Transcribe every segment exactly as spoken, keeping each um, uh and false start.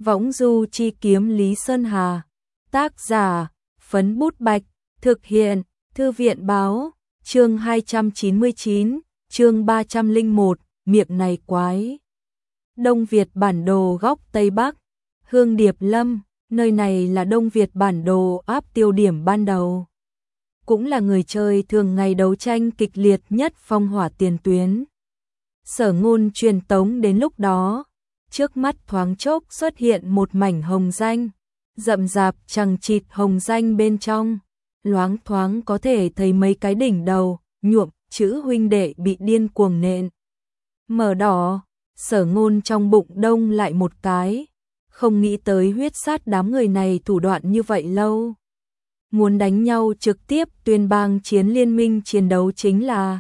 Võng du chi kiếm Lý Sơn Hà. Tác giả, Phấn Bút Bạch. Thực hiện, Thư viện Báo. Chương hai trăm chín mươi chín, chương ba trăm lẻ một, miệng này quái. Đông Việt bản đồ góc Tây Bắc. Hương Điệp Lâm, nơi này là Đông Việt bản đồ áp tiêu điểm ban đầu. Cũng là người chơi thường ngày đấu tranh kịch liệt nhất phong hỏa tiền tuyến. Sở Ngôn truyền tống đến lúc đó, trước mắt thoáng chốc xuất hiện một mảnh hồng danh, rậm rạp chằng chịt hồng danh bên trong, loáng thoáng có thể thấy mấy cái đỉnh đầu, nhuộm chữ huynh đệ bị điên cuồng nện. Mở đỏ, Sở Ngôn trong bụng đông lại một cái, không nghĩ tới huyết sát đám người này thủ đoạn như vậy lâu. Muốn đánh nhau trực tiếp tuyên bang chiến liên minh chiến đấu chính là,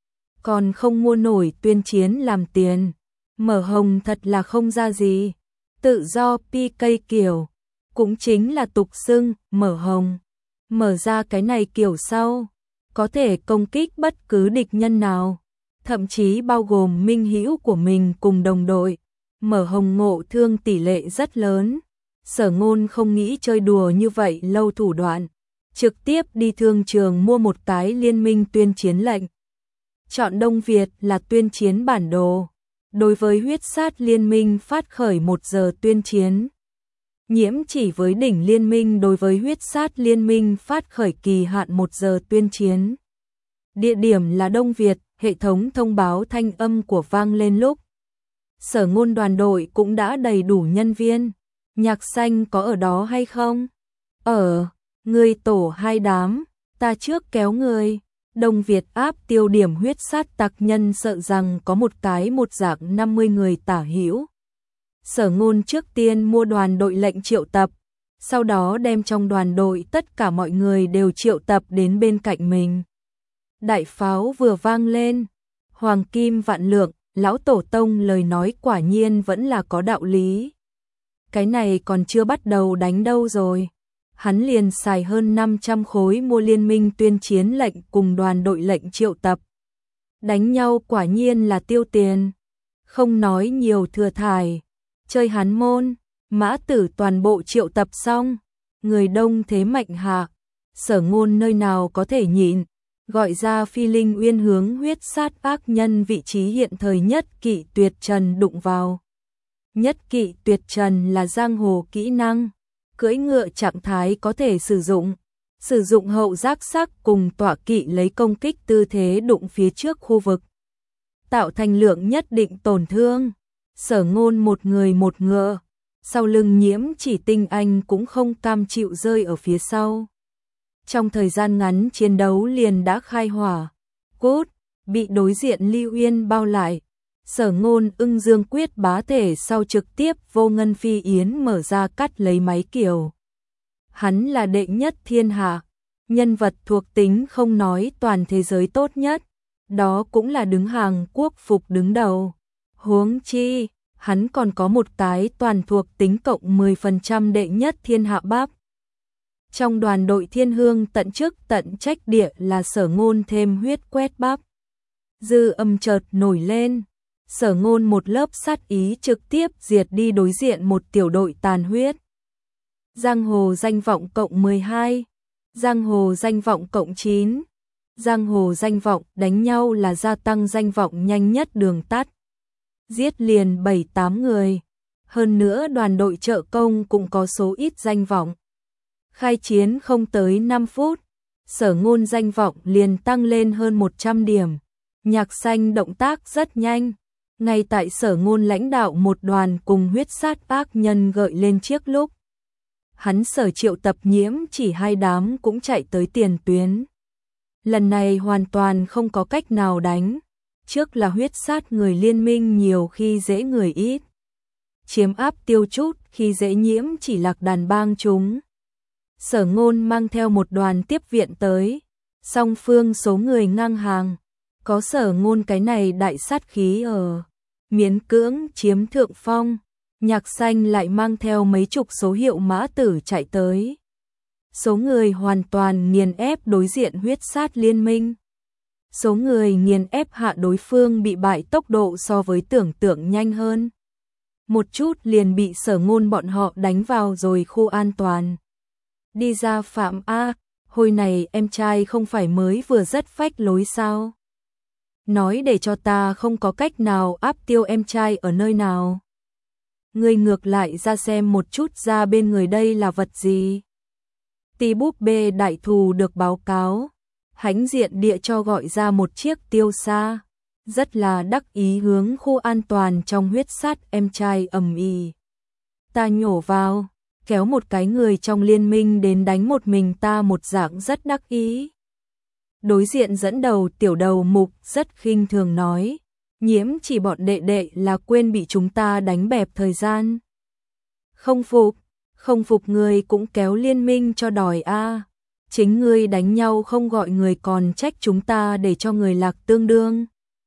còn không mua nổi tuyên chiến làm tiền. Mở hồng thật là không ra gì. Tự do pê ca kiểu, cũng chính là tục xưng mở hồng. Mở ra cái này kiểu sau, có thể công kích bất cứ địch nhân nào, thậm chí bao gồm minh hữu của mình cùng đồng đội. Mở hồng ngộ thương tỷ lệ rất lớn. Sở Ngôn không nghĩ chơi đùa như vậy lâu thủ đoạn, trực tiếp đi thương trường mua một cái liên minh tuyên chiến lệnh. Chọn Đông Việt là tuyên chiến bản đồ. Đối với huyết sát liên minh phát khởi một giờ tuyên chiến. Nhiễm chỉ với đỉnh liên minh đối với huyết sát liên minh phát khởi kỳ hạn một giờ tuyên chiến. Địa điểm là Đông Việt, hệ thống thông báo thanh âm của vang lên lúc. Sở Ngôn đoàn đội cũng đã đầy đủ nhân viên. Nhạc Xanh có ở đó hay không? Ở, người tổ hai đám, ta trước kéo người. Đông Việt áp tiêu điểm huyết sát tặc nhân sợ rằng có một cái một dạng năm mươi người tả hữu. Sở Ngôn trước tiên mua đoàn đội lệnh triệu tập, sau đó đem trong đoàn đội tất cả mọi người đều triệu tập đến bên cạnh mình. Đại pháo vừa vang lên, hoàng kim vạn lượng, lão tổ tông lời nói quả nhiên vẫn là có đạo lý. Cái này còn chưa bắt đầu đánh đâu rồi. Hắn liền xài hơn năm trăm khối mua liên minh tuyên chiến lệnh cùng đoàn đội lệnh triệu tập. Đánh nhau quả nhiên là tiêu tiền. Không nói nhiều thừa thải. Chơi hắn môn, mã tử toàn bộ triệu tập xong. Người đông thế mạnh hạ. Sở Ngôn nơi nào có thể nhịn. Gọi ra Phi Linh Uyên hướng huyết sát ác nhân vị trí hiện thời nhất kỵ tuyệt trần đụng vào. Nhất kỵ tuyệt trần là giang hồ kỹ năng. Cưỡi ngựa trạng thái có thể sử dụng, sử dụng hậu giác sắc cùng tọa kỵ lấy công kích tư thế đụng phía trước khu vực, tạo thành lượng nhất định tổn thương. Sở Ngôn một người một ngựa, sau lưng Nhiễm chỉ tinh anh cũng không cam chịu rơi ở phía sau. Trong thời gian ngắn chiến đấu liền đã khai hỏa, cốt, bị đối diện Lưu Uyên bao lại. Sở Ngôn ưng dương quyết bá thể sau trực tiếp vô ngân phi yến mở ra cắt lấy máy kiều. Hắn là đệ nhất thiên hạ, nhân vật thuộc tính không nói toàn thế giới tốt nhất, đó cũng là đứng hàng quốc phục đứng đầu. Huống chi, hắn còn có một cái toàn thuộc tính cộng mười phần trăm đệ nhất thiên hạ bắp. Trong đoàn đội thiên hương tận chức tận trách địa là Sở Ngôn thêm huyết quét bắp. Dư âm chợt nổi lên. Sở Ngôn một lớp sát ý trực tiếp diệt đi đối diện một tiểu đội tàn huyết. Giang hồ danh vọng cộng mười hai, giang hồ danh vọng cộng chín. Giang hồ danh vọng đánh nhau là gia tăng danh vọng nhanh nhất đường tắt. Giết liền bảy tám người. Hơn nữa đoàn đội trợ công cũng có số ít danh vọng. Khai chiến không tới năm phút, Sở Ngôn danh vọng liền tăng lên hơn một trăm điểm. Nhạc Xanh động tác rất nhanh. Ngay tại Sở Ngôn lãnh đạo một đoàn cùng huyết sát ác nhân gợi lên chiếc lúc. Hắn sở triệu tập Nhiễm chỉ hai đám cũng chạy tới tiền tuyến. Lần này hoàn toàn không có cách nào đánh. Trước là huyết sát người liên minh nhiều khi dễ người ít. Chiếm áp tiêu chút khi dễ Nhiễm chỉ lạc đàn bang chúng. Sở Ngôn mang theo một đoàn tiếp viện tới. Song phương số người ngang hàng. Có Sở Ngôn cái này đại sát khí ở. Miễn cưỡng chiếm thượng phong. Nhạc Xanh lại mang theo mấy chục số hiệu mã tử chạy tới. Số người hoàn toàn nghiền ép đối diện huyết sát liên minh. Số người nghiền ép hạ đối phương bị bại tốc độ so với tưởng tượng nhanh hơn. một chút liền bị Sở Ngôn bọn họ đánh vào rồi khu an toàn. Đi ra Phạm A, hồi này em trai không phải mới vừa rất phách lối sao? Nói để cho ta không có cách nào áp tiêu em trai ở nơi nào. Ngươi ngược lại ra xem một chút ra bên người đây là vật gì. Tí búp bê đại thù được báo cáo, hãnh diện địa cho gọi ra một chiếc tiêu xa, rất là đắc ý hướng khu an toàn trong huyết sát em trai ầm ĩ. Ta nhổ vào, kéo một cái người trong liên minh đến đánh một mình ta một dạng rất đắc ý. Đối diện dẫn đầu tiểu đầu mục rất khinh thường nói, Nhiễm Chỉ bọn đệ đệ là quên bị chúng ta đánh bẹp thời gian. Không phục, không phục người cũng kéo liên minh cho đòi a. Chính ngươi đánh nhau không gọi người còn trách chúng ta để cho người lạc tương đương.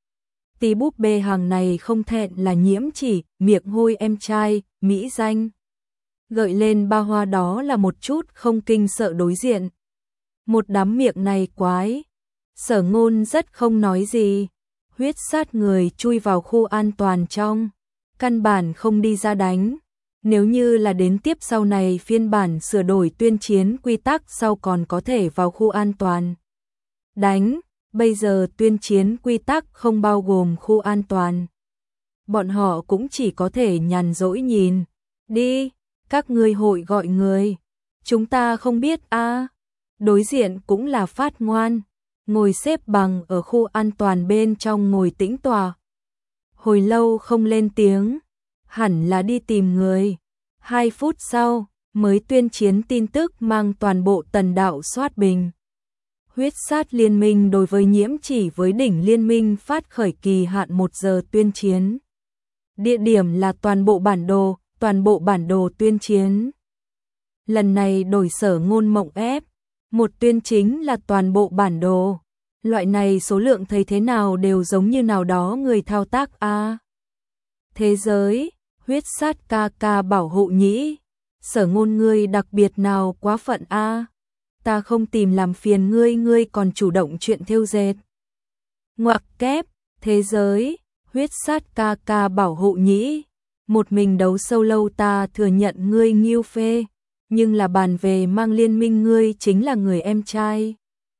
Tí búp bê hàng này không thẹn là Nhiễm Chỉ, miệng hôi em trai, mỹ danh. Gợi lên ba hoa đó là một chút không kinh sợ đối diện. Một đám miệng này quái. Sở Ngôn rất không nói gì. Huyết sát người chui vào khu an toàn trong. Căn bản không đi ra đánh. Nếu như là đến tiếp sau này phiên bản sửa đổi tuyên chiến quy tắc sau còn có thể vào khu an toàn. Đánh, bây giờ tuyên chiến quy tắc không bao gồm khu an toàn. Bọn họ cũng chỉ có thể nhàn rỗi nhìn. Đi, các ngươi hội gọi người. Chúng ta không biết a. À. Đối diện cũng là phát ngoan. Ngồi xếp bằng ở khu an toàn bên trong ngồi tĩnh tọa. Hồi lâu không lên tiếng. Hẳn là đi tìm người. Hai phút sau, mới tuyên chiến tin tức mang toàn bộ tần đạo soát bình. Huyết sát liên minh đối với Nhiễm Chỉ với đỉnh liên minh phát khởi kỳ hạn một giờ tuyên chiến. Địa điểm là toàn bộ bản đồ, toàn bộ bản đồ tuyên chiến. Lần này đổi Sở Ngôn mộng ép, một tuyên chính là toàn bộ bản đồ. Loại này số lượng thấy thế nào đều giống như nào đó người thao tác a. À. Thế giới, huyết sát ca ca bảo hộ nhĩ. Sở Ngôn ngươi đặc biệt nào quá phận a. À. Ta không tìm làm phiền ngươi, ngươi còn chủ động chuyện thêu dệt. Ngoặc kép, thế giới, huyết sát ca ca bảo hộ nhĩ. Một mình đấu sâu lâu ta thừa nhận ngươi nghiêu phê, nhưng là bàn về mang liên minh ngươi chính là người em trai.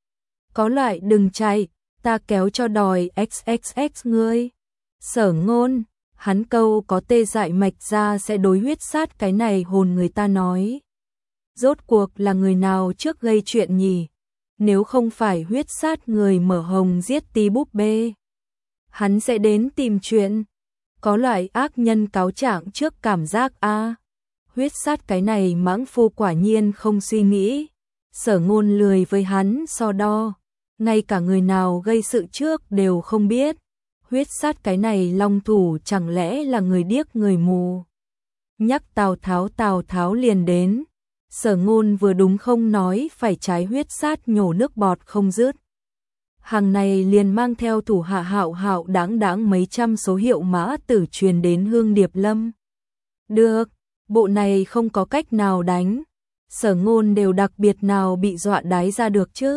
Có loại đừng chạy, ta kéo cho đòi xx xx ngươi. Sở Ngôn, hắn câu có tê dại mạch ra sẽ đối huyết sát cái này hồn người ta nói. Rốt cuộc là người nào trước gây chuyện nhỉ? Nếu không phải huyết sát người mở hồng giết tí búp bê, hắn sẽ đến tìm chuyện. Có loại ác nhân cáo trạng trước cảm giác a. À. Huyết sát cái này mãng phu quả nhiên không suy nghĩ. Sở Ngôn lười với hắn so đo. Ngay cả người nào gây sự trước đều không biết. Huyết sát cái này long thủ chẳng lẽ là người điếc người mù. Nhắc Tào Tháo Tào Tháo liền đến. Sở Ngôn vừa đúng không nói phải trái huyết sát nhổ nước bọt không dứt. Hàng này liền mang theo thủ hạ hạo hạo đáng đáng mấy trăm số hiệu mã tử truyền đến Hương Điệp Lâm. Được, bộ này không có cách nào đánh. Sở Ngôn đều đặc biệt nào bị dọa đái ra được chứ.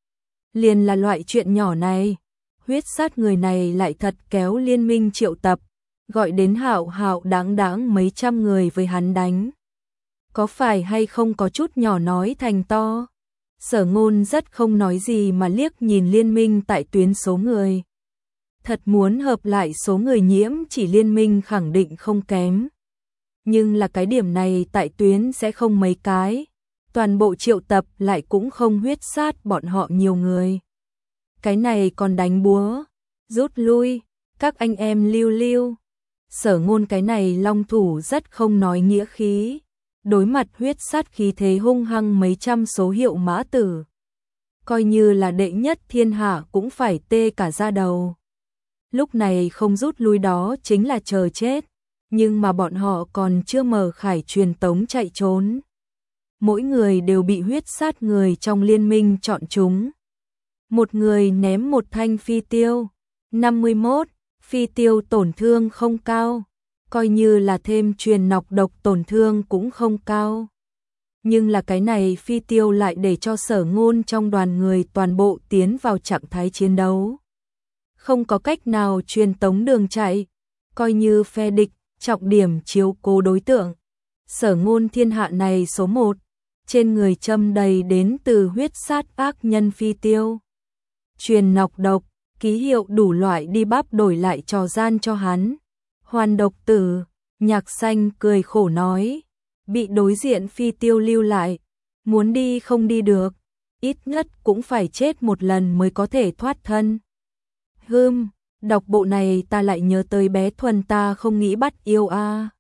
Liền là loại chuyện nhỏ này. Huyết sát người này lại thật kéo liên minh triệu tập. Gọi đến hạo hạo đáng đáng mấy trăm người với hắn đánh. Có phải hay không có chút nhỏ nói thành to. Sở Ngôn rất không nói gì mà liếc nhìn liên minh tại tuyến số người. Thật muốn hợp lại số người Nhiễm Chỉ liên minh khẳng định không kém. Nhưng là cái điểm này tại tuyến sẽ không mấy cái. Toàn bộ triệu tập lại cũng không huyết sát bọn họ nhiều người. Cái này còn đánh búa. Rút lui, các anh em lưu lưu. Sở Ngôn cái này long thủ rất không nói nghĩa khí. Đối mặt huyết sát khí thế hung hăng mấy trăm số hiệu mã tử. Coi như là đệ nhất thiên hạ cũng phải tê cả da đầu. Lúc này không rút lui đó chính là chờ chết. Nhưng mà bọn họ còn chưa mở khải truyền tống chạy trốn. Mỗi người đều bị huyết sát người trong liên minh chọn chúng. Một người ném một thanh phi tiêu. năm mươi mốt, phi tiêu tổn thương không cao. Coi như là thêm truyền nọc độc tổn thương cũng không cao. Nhưng là cái này phi tiêu lại để cho Sở Ngôn trong đoàn người toàn bộ tiến vào trạng thái chiến đấu. Không có cách nào truyền tống đường chạy. Coi như phe địch, trọng điểm chiếu cố đối tượng. Sở Ngôn thiên hạ này số một, trên người châm đầy đến từ huyết sát ác nhân phi tiêu. Truyền nọc độc, ký hiệu đủ loại đi bắp đổi lại trò gian cho hắn. Hoàn độc tử, Nhạc Xanh cười khổ nói, bị đối diện phi tiêu lưu lại, muốn đi không đi được, ít nhất cũng phải chết một lần mới có thể thoát thân. Hừm, đọc bộ này ta lại nhớ tới bé Thuần ta không nghĩ bắt yêu a.